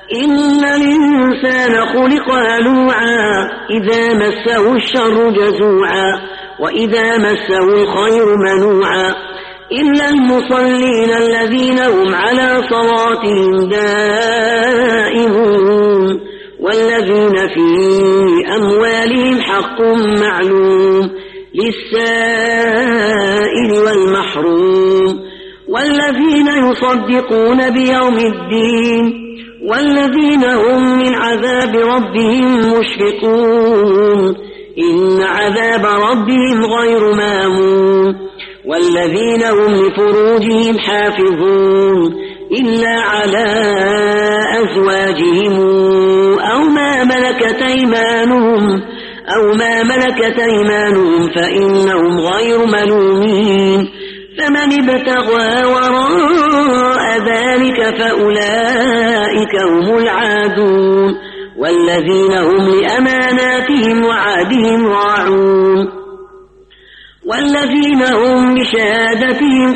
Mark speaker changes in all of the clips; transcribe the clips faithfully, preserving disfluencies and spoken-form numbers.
Speaker 1: إن الإنسان خلق هلوعا إذا مسه الشر جزوعا وإذا مسه الخير منوعا إلا المصلين الذين هم على صلاتهم دائمون والذين في أموالهم حق معلوم للسائل والمحروم والذين يصدقون بيوم الدين والذين هم من عذاب ربهم مشفقون إن عذاب ربهم غير مامون والذين هم لفروجهم حافظون إلا على أزواجهم أو ما ملكت أيمانهم أو ما ملكت أيمانهم فإنهم غير ملومين فمن ابتغى وراء ذلك فأولئك هم العادون والذين هم لأماناتهم وعهدهم راعون والذين هم بشهادتهم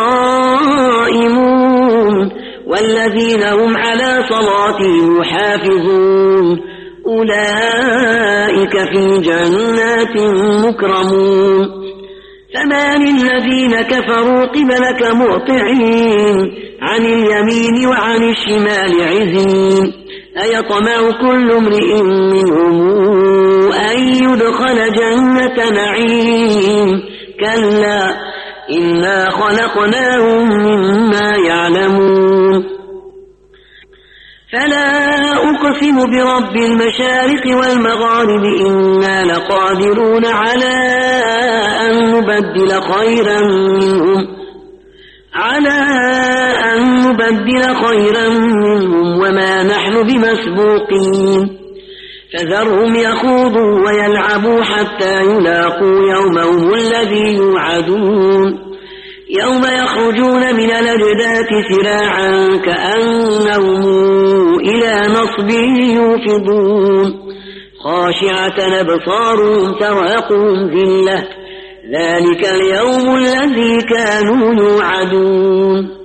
Speaker 1: قائمون والذين هم على صلاتهم يحافظون أولئك في جنات مكرمون فما للذين كفروا قبلك مهطعين عن اليمين وعن الشمال عزين أيطمع كل امرئ منهم أن يدخل جنة نعيم كلا إنا خلقناهم مما يعلمون فلا أقسم برب المشارق والمغارب إنا لقادرون على أن نبدل خيرا منهم على أن نبدل خيرا منهم وما نحن بمسبوقين فذرهم يخوضوا ويلعبوا حتى يلاقوا يومهم الذي يوعدون يوم يخرجون من الأجداث سراعا كأنهم إلى نصب يوفضون خاشعة أبصارهم ترهقهم ذلة ذلك اليوم الذي كانوا يوعدون